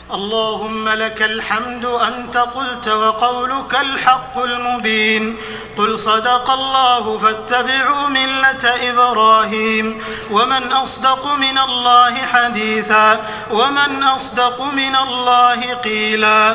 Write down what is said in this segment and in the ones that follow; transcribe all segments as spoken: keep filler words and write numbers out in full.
اللهم لك الحمد أنت قلت وقولك الحق المبين. قل صدق الله فاتبعوا ملة إبراهيم. ومن أصدق من الله حديثا ومن أصدق من الله قيلا.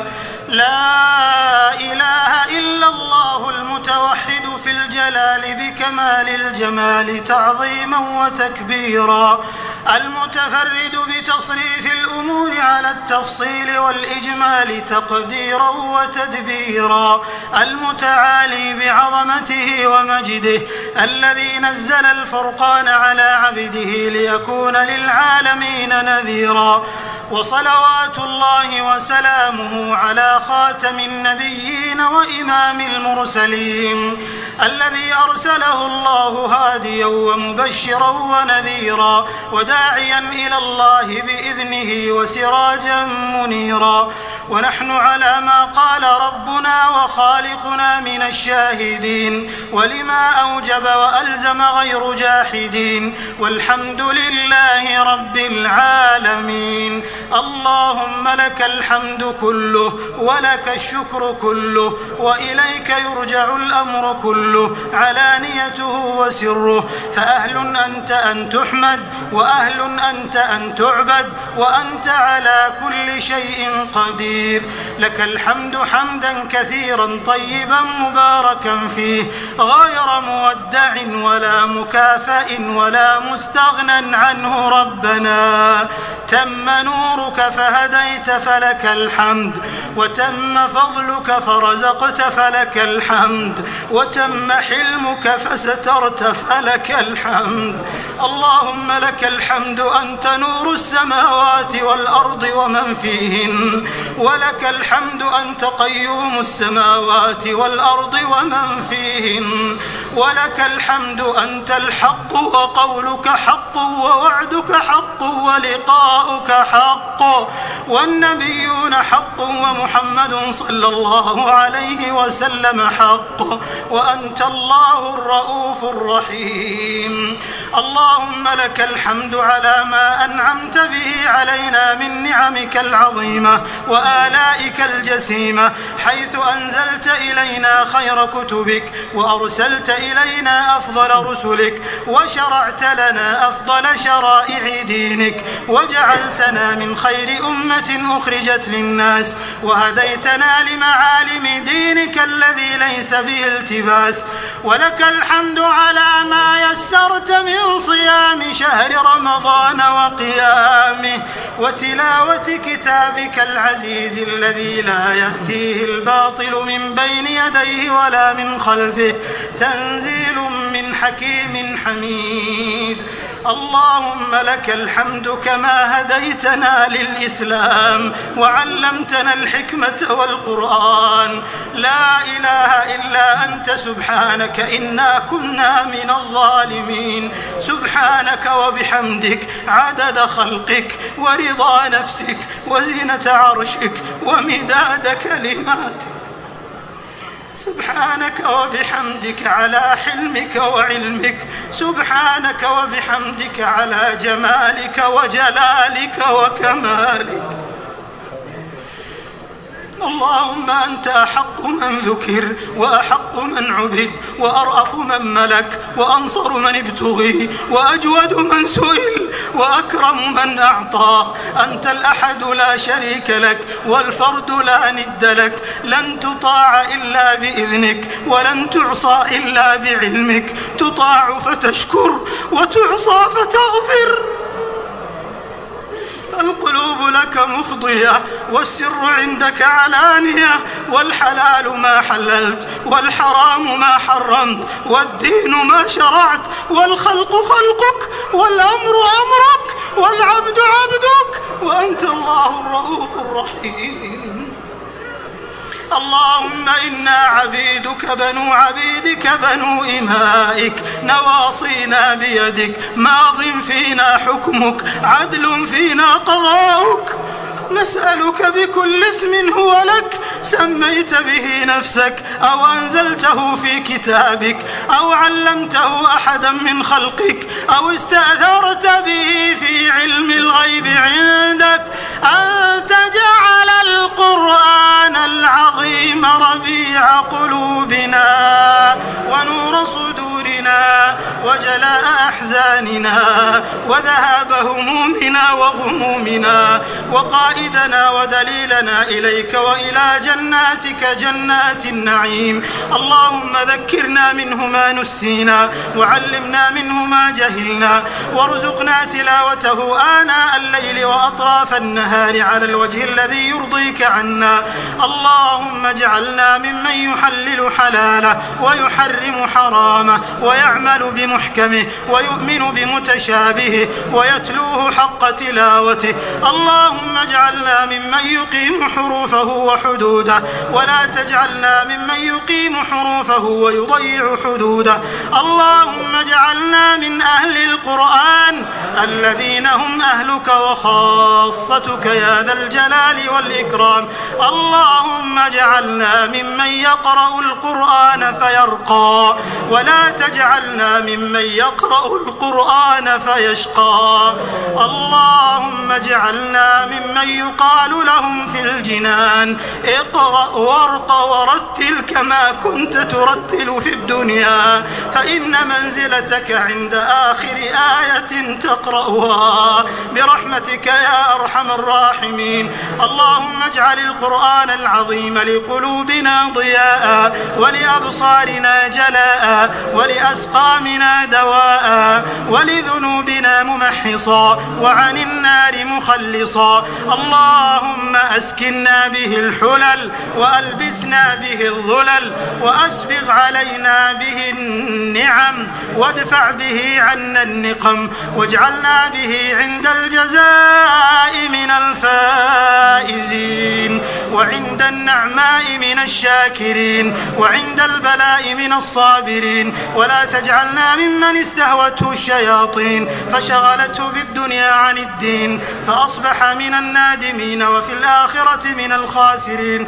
لا إله إلا الله المتوحد في الجلال بكمال الجمال تعظيما وتكبيرا، المتفرد بتصريف الأمور على التفصيل والإجمال تقديرا وتدبيرا، المتعالي بعظمته ومجده، الذي نزل الفرقان على عبده ليكون للعالمين نذيرا. وصلوات الله وسلامه على خاتم النبيين وإمام المرسلين، الذي أرسله الله هاديا ومبشرا ونذيرا وداعيا إلى الله بإذنه وسراجا منيرا. ونحن على ما قال ربنا وخالقنا من الشاهدين، ولما أوجب وألزم غير جاحدين، والحمد لله رب العالمين. اللهم لك الحمد كله ولك الشكر كله، وإليك يرجع الأمر كله علانيته وسره، فأهل أنت أن تحمد وأهل أنت أن تعبد وأنت على كل شيء قدير. لك الحمد حمدا كثيرا طيبا مباركا فيه، غير مودع ولا مكافئ ولا مستغنى عنه ربنا. تم نورك فهديت فلك الحمد، وتم فضلك فرزقت فلك الحمد، وتم حلمك فسترت فلك الحمد. اللهم لك الحمد أنت نور السماوات والأرض ومن فيهن، ولك الحمد أنت قيوم السماوات والأرض ومن فيهن، ولك الحمد أنت الحق وقولك حق ووعدك حق ولقاؤك حق والنبيون حق ومحمد صلى الله عليه وسلم حق، وأنت الله الرؤوف الرحيم. اللهم لك الحمد على ما أنعمت به علينا من نعمك العظيمة وآلائك الجسيمة، حيث أنزلت إلينا خير كتبك وأرسلت إلينا أفضل رسلك وشرعت لنا أفضل شرائع دينك، وجعلتنا من خير أمة أخرجت للناس، وهديتنا لمعالم دينك الذي ليس به التباس. ولك الحمد على ما يسرت من صيام شهر رمضان وقيامه وتلاوة كتابك العزيز الذي لا يأتيه الباطل من بين يديه ولا من خلفه، تنزيل من حكيم حميد. اللهم لك الحمد كما هديتنا للإسلام وعلمتنا الحكمة والقرآن. لا إله إلا أنت سبحانك إنا كنا من الظالمين. سبحانك وبحمدك عدد خلقك ورضا نفسك وزنة عرشك ومداد كلماتك. سبحانك وبحمدك على حلمك وعلمك. سبحانك وبحمدك على جمالك وجلالك وكمالك. اللهم أنت أحق من ذكر وأحق من عبد وأرأف من ملك وأنصر من ابتغي وأجود من سئل وأكرم من أعطى. أنت الأحد لا شريك لك والفرد لا ند لك، لن تطاع إلا بإذنك ولن تعصى إلا بعلمك، تطاع فتشكر وتعصى فتغفر. القلوب لك مفضية والسر عندك علانية، والحلال ما حللت والحرام ما حرمت والدين ما شرعت، والخلق خلقك والأمر أمرك والعبد عبدك، وأنت الله الرؤوف الرحيم. اللهم إنا عبيدك بنو عبيدك بنو إمائك، نواصينا بيدك، ماض فينا حكمك، عدل فينا قضاؤك. نسألك بكل اسم هو لك سميت به نفسك أو أنزلته في كتابك أو علمته أحدا من خلقك أو استأثرت به في علم الغيب عندك أن تجعل وجلاء أحزاننا وذهاب همومنا وغمومنا، وقائدنا ودليلنا إليك وإلى جناتك جنات النعيم. اللهم ذكرنا منه ما نسينا وعلمنا منه ما جهلنا، وارزقنا تلاوته آناء الليل وأطراف النهار على الوجه الذي يرضيك عنا. اللهم اجعلنا ممن يحلل حلاله ويحرم حرامه ويعمل بمحكمه ويؤمن بمتشابهه ويتلوه حق تلاوته. اللهم اجعلنا ممن يقيم حروفه وحدوده، ولا تجعلنا ممن يقيم حروفه ويضيع حدوده. اللهم اجعلنا من أهل القرآن الذين هم أهلك وخاصتك يا ذا الجلال والإكرام. اللهم اجعلنا ممن يقرأ القرآن فيرقى، ولا تجعلنا ممن يقرأ القرآن فيشقى. اللهم اجعلنا ممن يقال لهم في الجنان اقرأ وارق ورتل كما كنت ترتل في الدنيا، فإن منزلتك عند آخر آية تقرأها برحمتك يا أرحم الراحمين. اللهم اجعل القرآن العظيم لقلوبنا ضياء، ولأبصارنا جلاء، ولأسقامنا دواء، ولذنوبنا ممحصا، وعن النار مخلصا. اللهم أسكننا به الحلل، وألبسنا به الظلل، وأسبغ علينا به النعم، وادفع به عنا النقم، واجعلنا به عند الجزاء من الفائزين، وعند النعماء من الشاكرين، وعند البلاء من الصابرين. ولا تجعلنا ممن استهوته الشياطين فشغلته بالدنيا عن الدين فأصبح من النادمين وفي الآخرة من الخاسرين.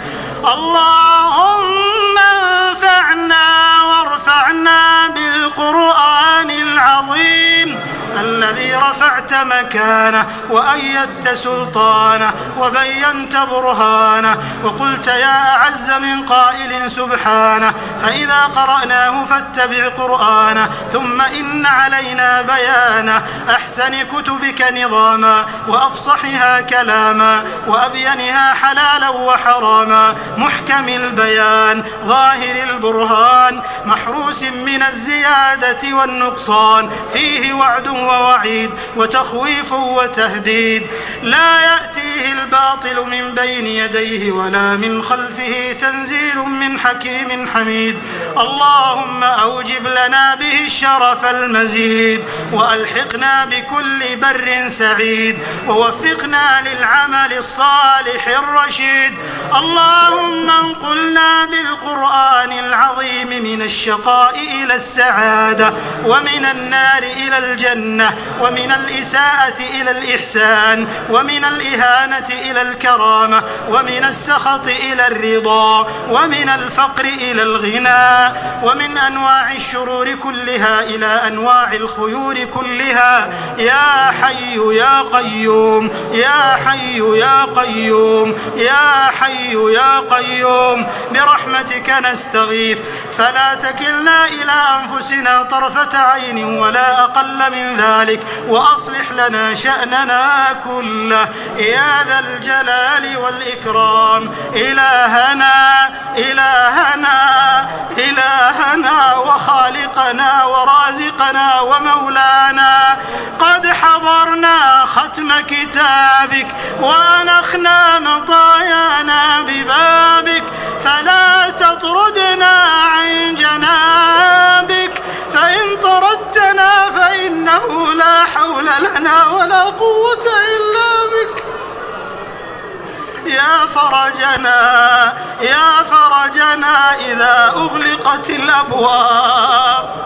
اللهم انفعنا وارفعنا بالقرآن العظيم الذي رفعت مكانه وأيدت سلطانه وبينت برهانه، وقلت يا أعز من قائل سبحانه فإذا قرأناه فاتبع قرآنه ثم إن علينا بيانه، أحسن كتبك نظاما وأفصحها كلاما وأبينها حلالا وحراما، محكم البيان ظاهر البرهان، محروس من الزيادة والنقصان، فيه وعد ووعيد وتخويف وتهديد، لا يأتيه الباطل من بين يديه ولا من خلفه، تنزيل من حكيم حميد. اللهم أوجب لنا به الشرف المزيد، وألحقنا بكل بر سعيد، ووفقنا للعمل الصالح الرشيد. اللهم انقلنا بالقرآن العظيم من الشقاء إلى السعادة، ومن النار إلى الجنة، ومن الإساءة إلى الإحسان، ومن الإهانة إلى الكرامة، ومن السخط إلى الرضا، ومن الفقر إلى الغنى، ومن أنواع الشرور كلها إلى أنواع الخيور كلها، يا حي يا قيوم يا حي يا قيوم يا حي يا قيوم، برحمتك نستغيث، فلا تكلنا إلى أنفسنا طرفة عين ولا أقل من ذلك، وأصلح لنا شأننا كله يا ذا الجلال والإكرام. إلهنا إلهنا إلهنا وخالقنا ورازقنا ومولانا، قد حضرنا ختم كتابك وأنخنا مطايانا ببابك، فلا تطردنا عن جنابك، فإن طردتنا فإنه لا حول لنا ولا قوة إلا بك. يا فرجنا يا فرجنا إذا أغلقت الأبواب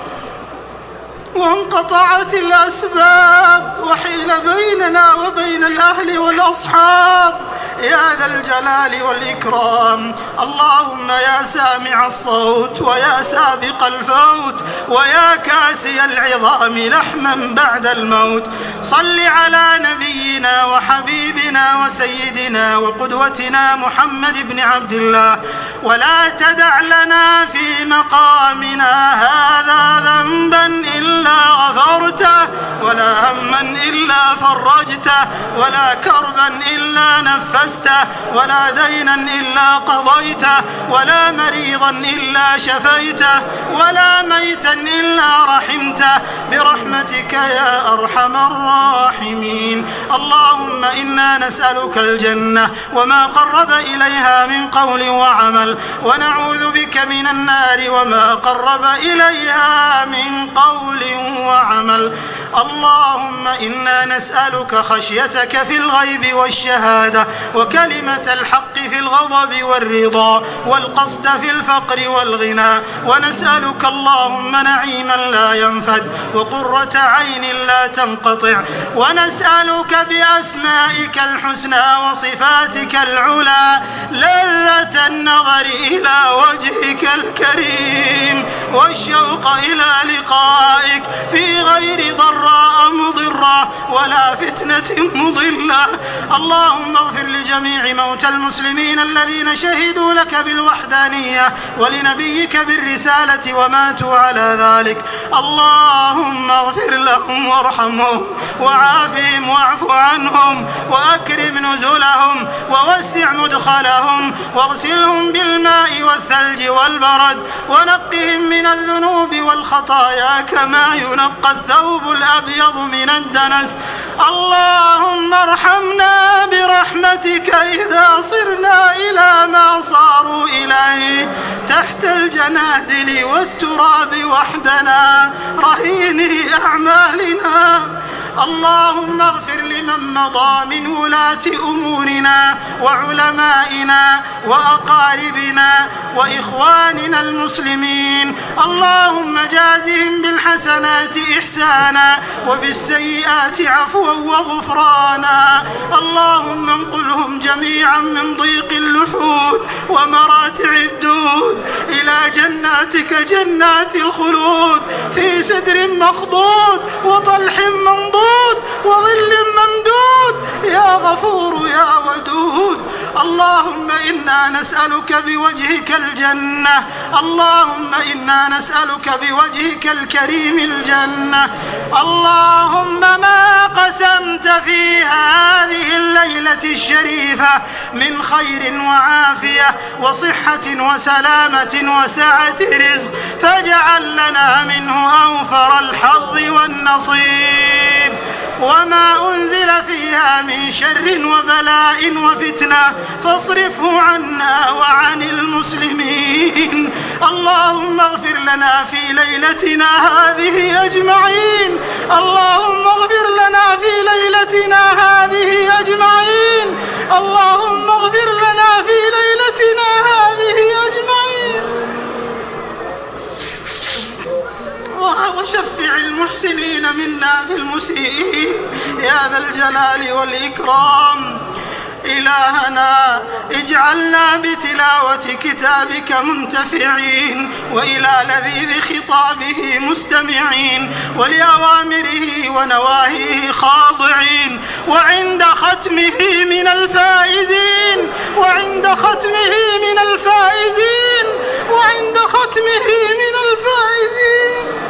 وانقطعت الأسباب وحيل بيننا وبين الأهل والأصحاب، يا ذا الجلال والإكرام. اللهم يا سامع الصوت ويا سابق الفوت ويا كاسي العظام لحما بعد الموت، صل على نبينا وحبيبنا وسيدنا وقدوتنا محمد بن عبد الله، ولا تدع لنا في مقامنا هذا ذنبا إلا غفرته، ولا هما إلا فرجته، ولا كربا إلا نفسته، ولا دينا إلا قضيته، ولا مريضا إلا شفيته، ولا ميتا إلا رحمته، برحمتك يا أرحم الراحمين. اللهم إنا نسألك الجنة وما قرب إليها من قول وعمل، ونعوذ بك من النار وما قرب إليها من قول وعمل. اللهم إنا نسألك خشيتك في الغيب والشهادة، وكلمة الحق في الغضب والرضا، والقصد في الفقر والغنى، ونسألك اللهم نعيما لا ينفد، وقرة عين لا تنقطع، ونسألك بأسمائك الحسنى وصفاتك العلى لذة النظر إلى وجهك الكريم، والشوق إلى لقائك في غير ضراء مضرة ولا فتنة مضلة. اللهم اغفر لجميع موتى المسلمين الذين شهدوا لك بالوحدانية ولنبيك بالرسالة وماتوا على ذلك. اللهم اغفر لهم وارحمهم وعافهم واعف عنهم وأكرم نزلهم ووسع مدخلهم واغسلهم بالماء والثلج والبرد، ونقهم من الذنوب والخطايا كما ينقى الثوب الأبيض من الدنس. اللهم ارحمنا برحمتك إذا صرنا إلى ما صاروا إليه تحت الجنادل والتراب وحدنا رهيني أعمالنا. اللهم اغفر لمن مضى من ولاة أمورنا وعلمائنا وأقاربنا وإخواننا المسلمين. اللهم جازهم بالحسنات إحسانا وبالسيئات عفوا وغفرانا. اللهم انقلهم جميعا من ضيق اللحود ومراتع الدود إلى جناتك جنات الخلود في سدر مخضود وطلح منضود وظل ممدود يا غفور يا ودود. اللهم إنا نسألك بوجهك الجنة، اللهم إنا نسألك بوجهك الكريم الجنة. اللهم ما قسمت في هذه الليلة الشريفة من خير وعافية وصحة وسلامة وسعة رزق فاجعل لنا منه أوفر الحظ والنصيب، وما أنزل فيها من شر وبلاء وفتنة فاصرفه عنا وعن المسلمين. اللهم اغفر لنا في ليلتنا هذه أجمعين، اللهم اغفر لنا في ليلتنا هذه أجمعين، اللهم اغفر لنا في ليلتنا هذه أجمعين، وشفع المحسنين منا في المسيئين يا ذا الجلال والإكرام. إلهنا اجعلنا بتلاوة كتابك منتفعين، وإلى لذيذ خطابه مستمعين، ولأوامره ونواهيه خاضعين، وعند ختمه من الفائزين، وعند ختمه من الفائزين، وعند ختمه من الفائزين.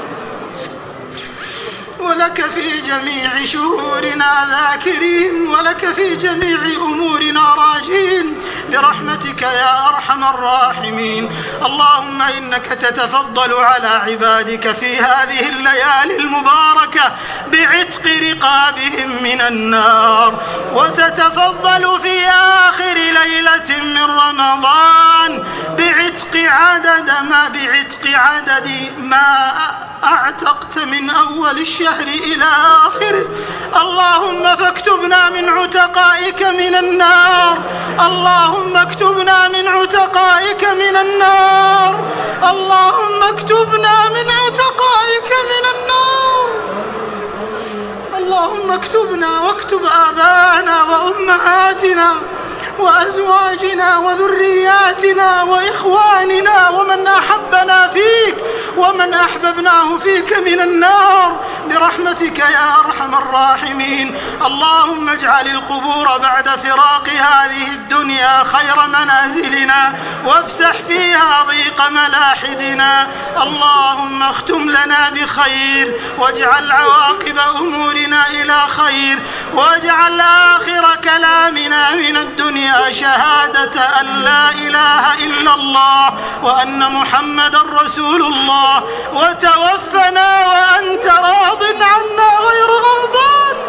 ولك في جميع شهورنا ذاكرين، ولك في جميع أمورنا راجين برحمتك يا أرحم الراحمين. اللهم إنك تتفضل على عبادك في هذه الليالي المباركة بعتق رقابهم من النار، وتتفضل في آخر ليلة من رمضان بعتق عدد ما بعتق عدد ما أعتقت من أول الشهر إلى آخره. اللهم فاكتبنا من عتقائك من النار، اللهم اكتبنا من عتقائك من النار، اللهم اكتبنا من عتقائك من النار. اللهم اكتبنا واكتب آباءنا وأمهاتنا وأزواجنا وذرياتنا وإخواننا ومن أحبنا فيك ومن أحببناه فيك من النار برحمتك يا أرحم الراحمين. اللهم اجعل القبور بعد فراق هذه الدنيا خير منازلنا وافسح فيها ضيق ملاحدنا. اللهم اختم لنا بخير واجعل عواقب أمورنا إلى خير واجعل آخر كلامنا من الدنيا شهادة أن لا إله إلا الله وأن محمد رسول الله وتوفنا وأنت راض عنا غير غضبان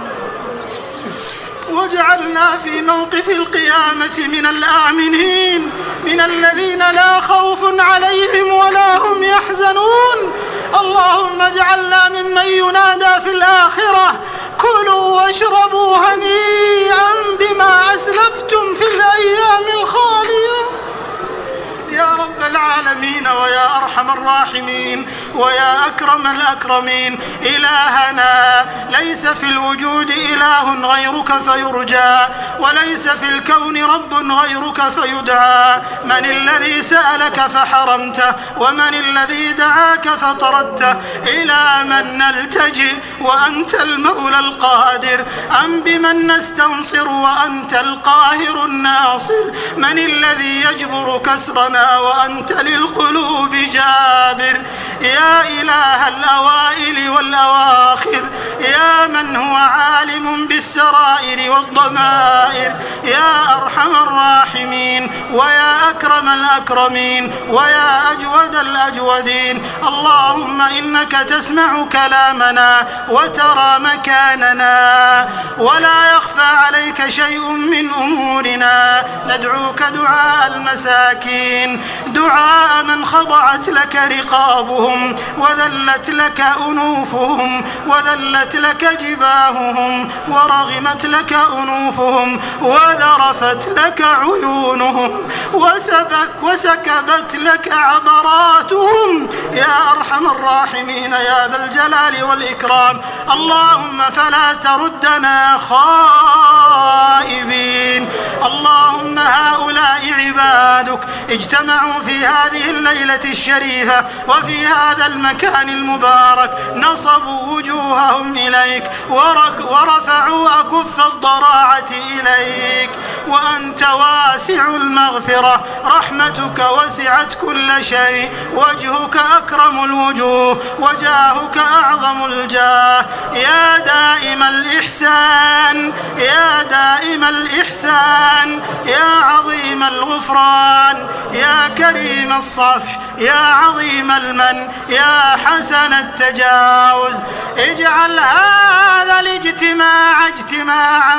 واجعلنا في موقف القيامة من الآمنين من الذين لا خوف عليهم ولا هم يحزنون. اللهم اجعلنا ممن ينادى في الآخرة كلوا واشربوا هنيئا بما أسلفتم في الأيام الخالية يا رب العالمين ويا أرحم الراحمين ويا أكرم الأكرمين. إلهنا ليس في الوجود إله غيرك فيرجى وليس في الكون رب غيرك فيدعى. من الذي سألك فحرمته ومن الذي دعاك فطردته؟ إلى من نلتجئ وأنت المولى القادر؟ أم بمن نستنصر وأنت القاهر الناصر؟ من الذي يجبر كسرنا وأنت للقلوب جابر؟ يا إله الأوائل والأواخر يا من هو عالم بالسرائر والضمائر يا أرحم الراحمين ويا أكرم الأكرمين ويا أجود الأجودين. اللهم إنك تسمع كلامنا وترى مكاننا ولا يخفى عليك شيء من أمورنا. ندعوك دعاء المساكين دعاء من خضعت لك رقابهم وذلت لك أنوفهم وذلت لك جباههم ورغمت لك أنوفهم وذرفت لك عيونهم وسبك وسكبت لك عبراتهم يا أرحم الراحمين يا ذا الجلال والإكرام. اللهم فلا تردنا خائبين. اللهم هؤلاء عبادك اجتمعوا في هذه الليلة الشريفة وفي هذا المكان المبارك نصبوا وجوههم إليك ورفعوا أكف الضراعة إليك وأنت واسع المغفرة رحمتك وسعت كل شيء وجهك أكرم الوجوه وجاهك أعظم الجاه. يا دائم الإحسان يا دائم الإحسان يا عظيم الغفران يا كريم الصفح يا عظيم المن يا حسن التجاوز. اجعل هذا الاجتماع اجتماعا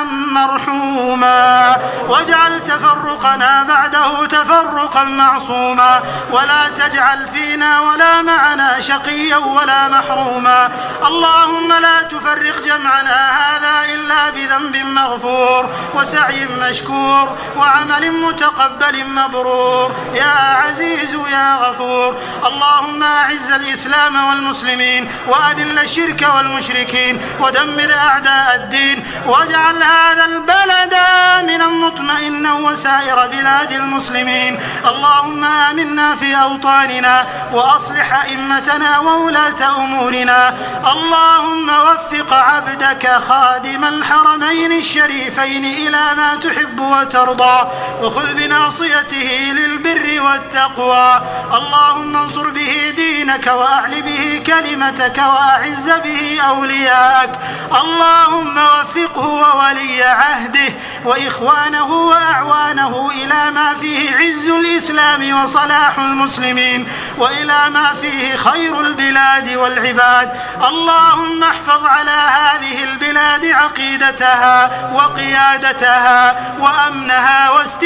مرحوما واجعل تفرقنا بعده تفرقا معصوما ولا تجعل فينا ولا معنا شقيا ولا محروما. اللهم لا تفرق جمعنا هذا إلا بذنب مغفور وسعي مشكور وعمل متقبل مبرور يا عزيز يا غفور. اللهم أعز الإسلام والمسلمين وأذل الشرك والمشركين ودمر أعداء الدين واجعل هذا البلد آمنا مطمئنا وسائر بلاد المسلمين. اللهم آمنا في أوطاننا وأصلح أئمتنا وولاة أمورنا. اللهم وفق عبدك خادم الحرمين الشريفين إلى ما تحب وترضى وخذ بناصيته للبر والتقوى. اللهم انصر به دينك وأعل به كلمتك وأعز به أولياءك. اللهم وفقه وولي عهده وإخوانه وأعوانه إلى ما فيه عز الإسلام وصلاح المسلمين وإلى ما فيه خير البلاد والعباد. اللهم احفظ على هذه البلاد عقيدتها وقيادتها وأمنها واستقامتها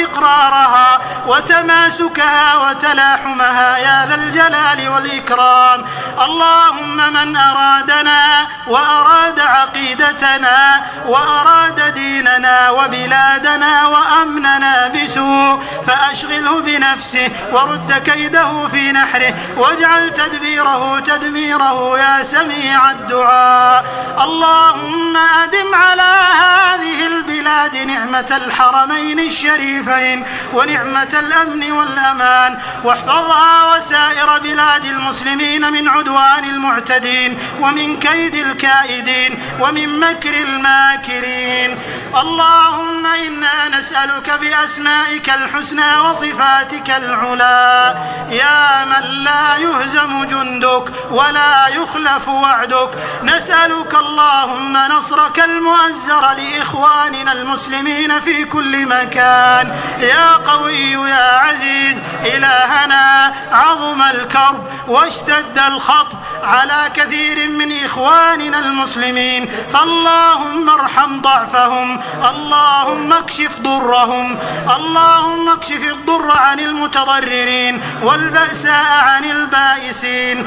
واستقرارها وتماسكها وتلاحمها يا ذا الجلال والإكرام. اللهم من أرادنا وأراد عقيدتنا وأراد ديننا وبلادنا وأمننا بسوء فأشغله بنفسه ورد كيده في نحره واجعل تدبيره تدميره يا سميع الدعاء. اللهم أدم على هذه البلاد نعمة الحرمين الشريفين ونعمة الأمن والأمان، واحفظها وسائر بلاد المسلمين من عدوان المعتدين ومن كيد الكائدين ومن مكر الماكرين. اللهم إنا نسألك بأسمائك الحسنى وصفاتك العلى يا من لا يهزم جندك ولا يخلف وعدك، نسألك اللهم نصرك المؤزر لإخواننا المسلمين في كل مكان يا قوي يا عزيز. إلهنا عظم الكرب واشتد الخطب على كثير من إخواننا المسلمين، فاللهم ارحم ضعفهم، اللهم اكشف ضرهم، اللهم اكشف الضر عن المتضررين والبأساء عن البائسين.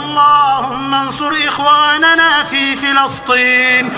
اللهم انصر إخواننا في فلسطين،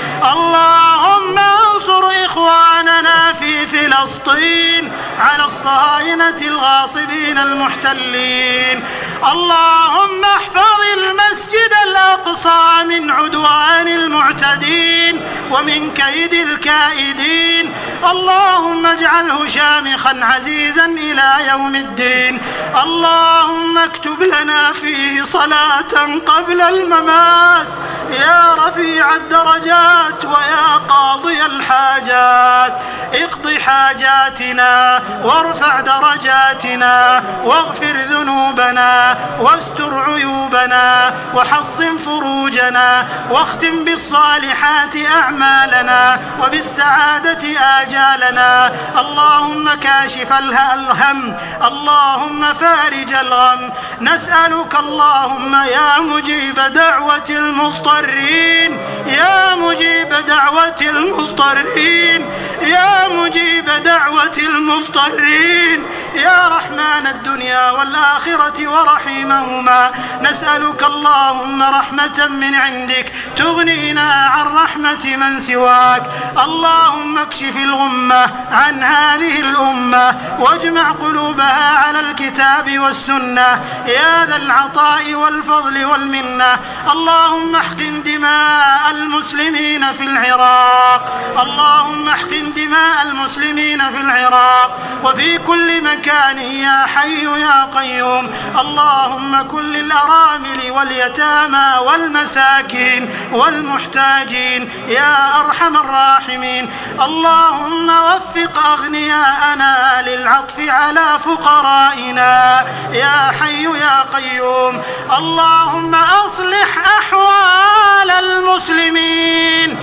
اللهم انصر إخواننا في فلسطين على الصهاينة الغاصبين المحتلين. اللهم احفظ المسجد الأقصى من عدوان المعتدين ومن كيد الكائدين. اللهم اجعله شامخا عزيزا إلى يوم الدين. اللهم اكتب لنا فيه صلاة قبل الممات يا رفيع الدرجات ويا قاضي الحاجات. اقض حاجاتنا وارفع درجاتنا واغفر ذنوبنا واستر عيوبنا وحصن فروجنا واختم بالصالحات أعمالنا وبالسعادة آجالنا. اللهم كاشف الهم، اللهم فارج الغم، نسألك اللهم يا مجيب دعوة المضطرين يا مجيب دعوة المضطرين يا مجيب دعوة المضطرين يا رحمن الدنيا والآخرة ورحيمهما، نسألك اللهم رحمة من عندك تغنينا عن رحمة من سواك. اللهم اكشف الغمة عن هذه الأمة واجمع قلوبها على الكتاب والسنة يا ذا العطاء والفضل والمنة. اللهم احقن دماء المسلمين في العراق، اللهم احقن دماء المسلمين في العراق وفي كل مكان يا حي يا قيوم. اللهم كن للأرامل واليتامى والمساكين والمحتاجين يا أرحم الراحمين. اللهم وفق أغنياءنا للعطف على فقرائنا يا حي يا قيوم. اللهم أصلح أحوال المسلمين،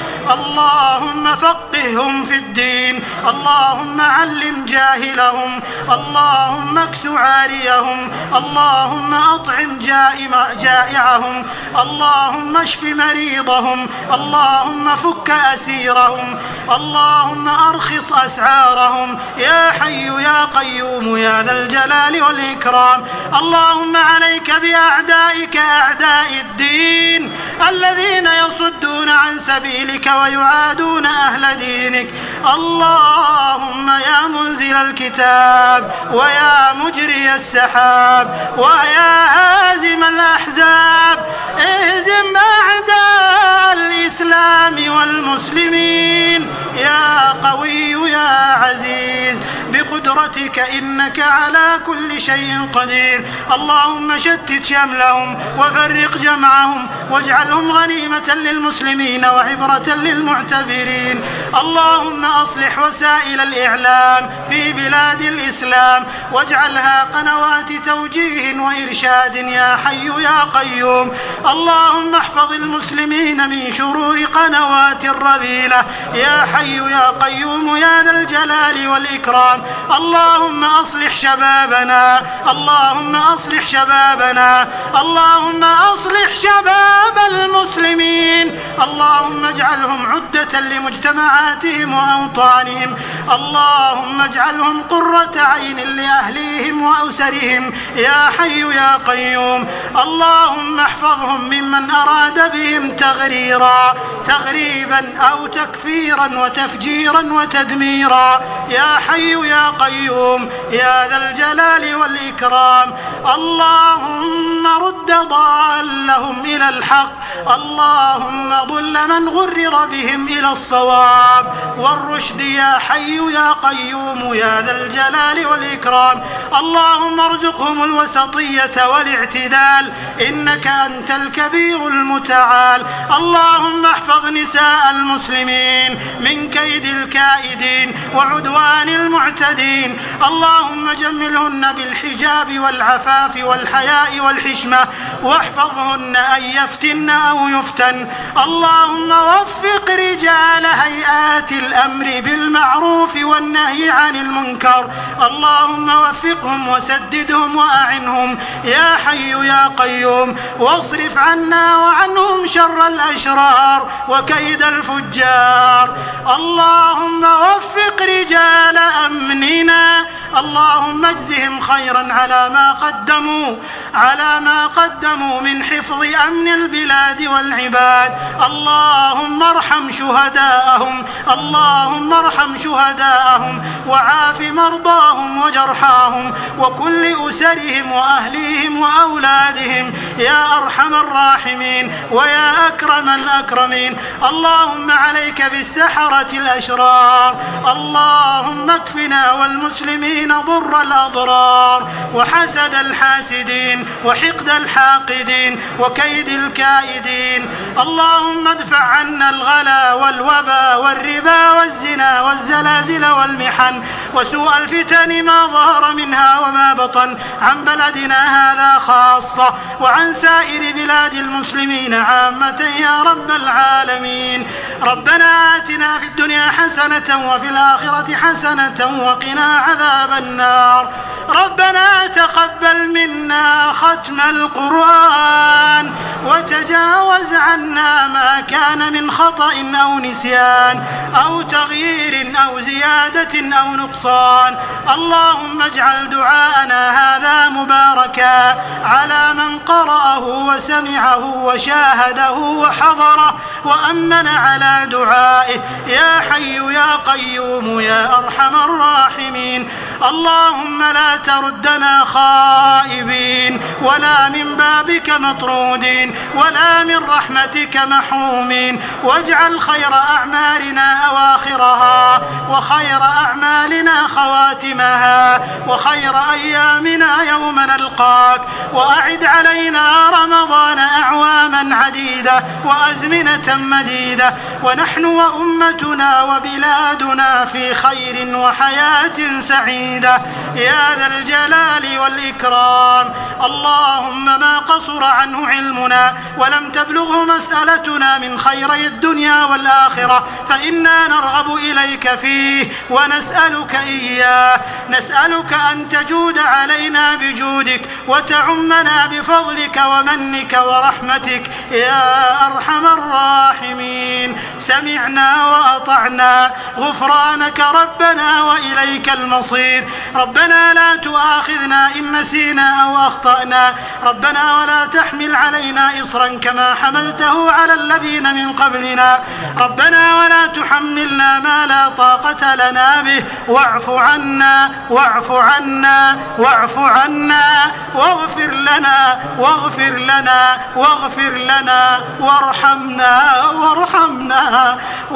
اللهم فقههم في الدين، اللهم علم جاهلهم، اللهم اكس عاريهم، اللهم أطعم جائعهم، اللهم اشف مريضهم، اللهم فك أسيرهم، اللهم أرخص أسعارهم يا حي يا قيوم يا ذا الجلال والإكرام. اللهم عليك بأعدائك أعداء الدين الذين يصدون عن سبيلك ويعادون أهل دينك. اللهم يا منزل الكتاب ويا مجري السحاب ويا هازم الأحزاب اهزم أعداء الإسلام والمسلمين يا قوي يا عزيز بقدرتك إنك على كل شيء قدير. اللهم شتت شملهم وفرق جمعهم واجعلهم غنيمة للمسلمين وعبرة للمعتبرين. اللهم أصلح وسائل الإعلام في بلاد الإسلام واجعلها قنوات توجيه وإرشاد يا حي يا قيوم. اللهم احفظ المسلمين من شرور قنوات الرذيلة يا حي يا قيوم يا ذا الجلال والإكرام. اللهم أصلح شبابنا، اللهم أصلح شبابنا، اللهم أصلح شباب المسلمين، اللهم اجعلهم عدة لمجتمعاتهم وأوطانهم، اللهم اجعلهم قرة عين لأهليهم وأسرهم يا حي يا قيوم. اللهم احفظهم ممن أراد بهم تغريرا تغريبا أو تكفيرا وتفجيرا وتدميرا يا حي يا قيوم يا ذا الجلال والإكرام. اللهم رد ضالهم إلى الحق، اللهم ضل من غرر بهم إلى الصواب والرشد يا حي يا قيوم يا ذا الجلال والإكرام. اللهم ارزقهم الوسطية والاعتدال إنك أنت الكبير المتعال. اللهم احفظ نساء المسلمين من كيد الكائدين وعدوان المعتدين، اللهم جملهن بالحجاب والعفاف والحياء والحشمة واحفظهن أن يفتن أو يفتن. اللهم وفق رجال هيئات الأمر بالمعروف والنهي عن المنكر، اللهم وفقهم وسددهم وأعنهم يا حي يا قيوم. واصرف عنا وعنهم شر الأشرار وكيد الفجار. اللهم وفق رجال أمننا، اللهم اجزهم خيرا على ما قدموا على ما قدموا من حفظ أمن البلاد والعباد. اللهم ارحم شهداءهم، اللهم ارحم شهداءهم وعاف مرضاهم وجرحاهم وكل أسرهم وأهليهم وأولادهم يا أرحم الراحمين ويا أكرم الأكرمين. اللهم عليك بالسحرة الأشرار، اللهم اكفنا والمسلمين ضر الأضرار وحسد الحاسدين وحقد الحاقدين وكيد الكائدين. اللهم ادفع عنا الغلا والوبا والربا والزنا والزلازل والمحن وسوء الفتن ما ظهر منها وما بطن عن بلدنا هذا خاصة وعن سائر بلاد المسلمين عامة يا رب العالمين. ربنا آتنا في الدنيا حسنة وفي الآخرة حسنة وقنا عذاب النار. ربنا تقبل منا ختم القرآن وتجاوز عنا ما كان من خطأ أو نسيان أو تغيير أو زيادة أو نقصان. اللهم اجعل دعاءنا هذا مباركا على من قرأه وسمعه وشاهده وحضره وأمن على دعائه يا حي يا قيوم يا أرحم الراحمين. اللهم لا تردنا خائبين ولا من بابك مطرودين ولا من رحمتك محرومين، واجعل خير أعمالنا أواخرها وخير أعمالنا خواتمها وخير أيامنا يوم نلقاك، وأعد علينا رمضان أعواما عديدة وأزمنة مديدة ونحن وأمتنا وبلادنا في خير وحياة سعيدة يا ذا الجلال والإكرام. اللهم ما قصر عنه علمنا ولم تبلغه مسألتنا من خيري الدنيا والآخرة فإنا نرغب إليك فيه ونسألك إياه. نسألك أن تجود علينا بجودك وتعمنا بفضلك ومنك ورحمتك يا أرحم الراحمين. سمعنا وأطعنا، غفرانك ربنا وإليك المصير. ربنا لا تؤاخذنا إن نسينا أو أخطأنا، ربنا ولا تحمل علينا إصرا كما حملته على الذين من قبلنا، ربنا ولا تحملنا ما لا طاقة لنا به، واعف عنا واعف عنا واعف عنا واغفر لنا واغفر لنا واغفر لنا وارحمنا وارحمنا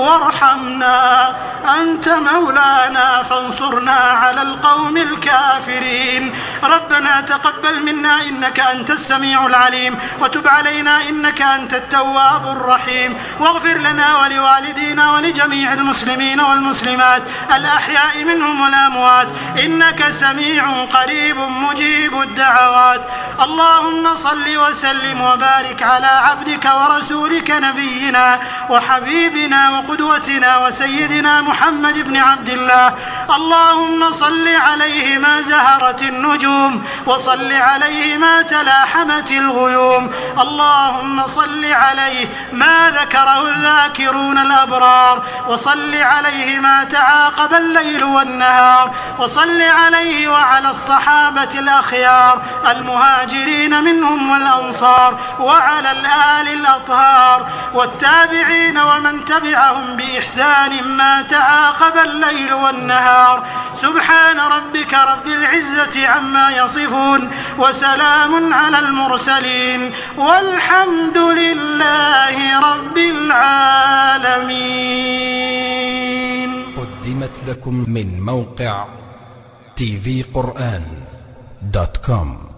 وارحمنا. أنت مولانا فانصرنا على القوم الكافرين. ربنا تقبل منا إنك أنت السميع العليم، وتب علينا إنك أنت التواب الرحيم، واغفر لنا ولوالدينا ولجميع المسلمين والمسلمات الأحياء منهم والأموات إنك سميع قريب مجيب الدعوات. اللهم صل وسلم وبارك على عبدك ورسولك نبينا وحبيبنا وقدوتنا وسيدنا محمد بن عبد الله اللهم صل عليه ما زهرت النجوم، وصل عليه ما تلاحمت الغيوم. اللهم صل عليه ما ذكره الذاكرون الأبرار، وصل عليه ما تعاقب الليل والنهار. وصل عليه وعلى الصحابة الأخيار المهاجرين منهم والأنصار، وعلى الآل الأطهار والتابعين ومن تبعهم بإحسان ما تعاقب الليل والنهار. سبحان ربك رب العزة عما يصفون، وسلام على المرسلين، والحمد لله رب العالمين. قدمت لكم من موقع تي في قرآن دوت كوم.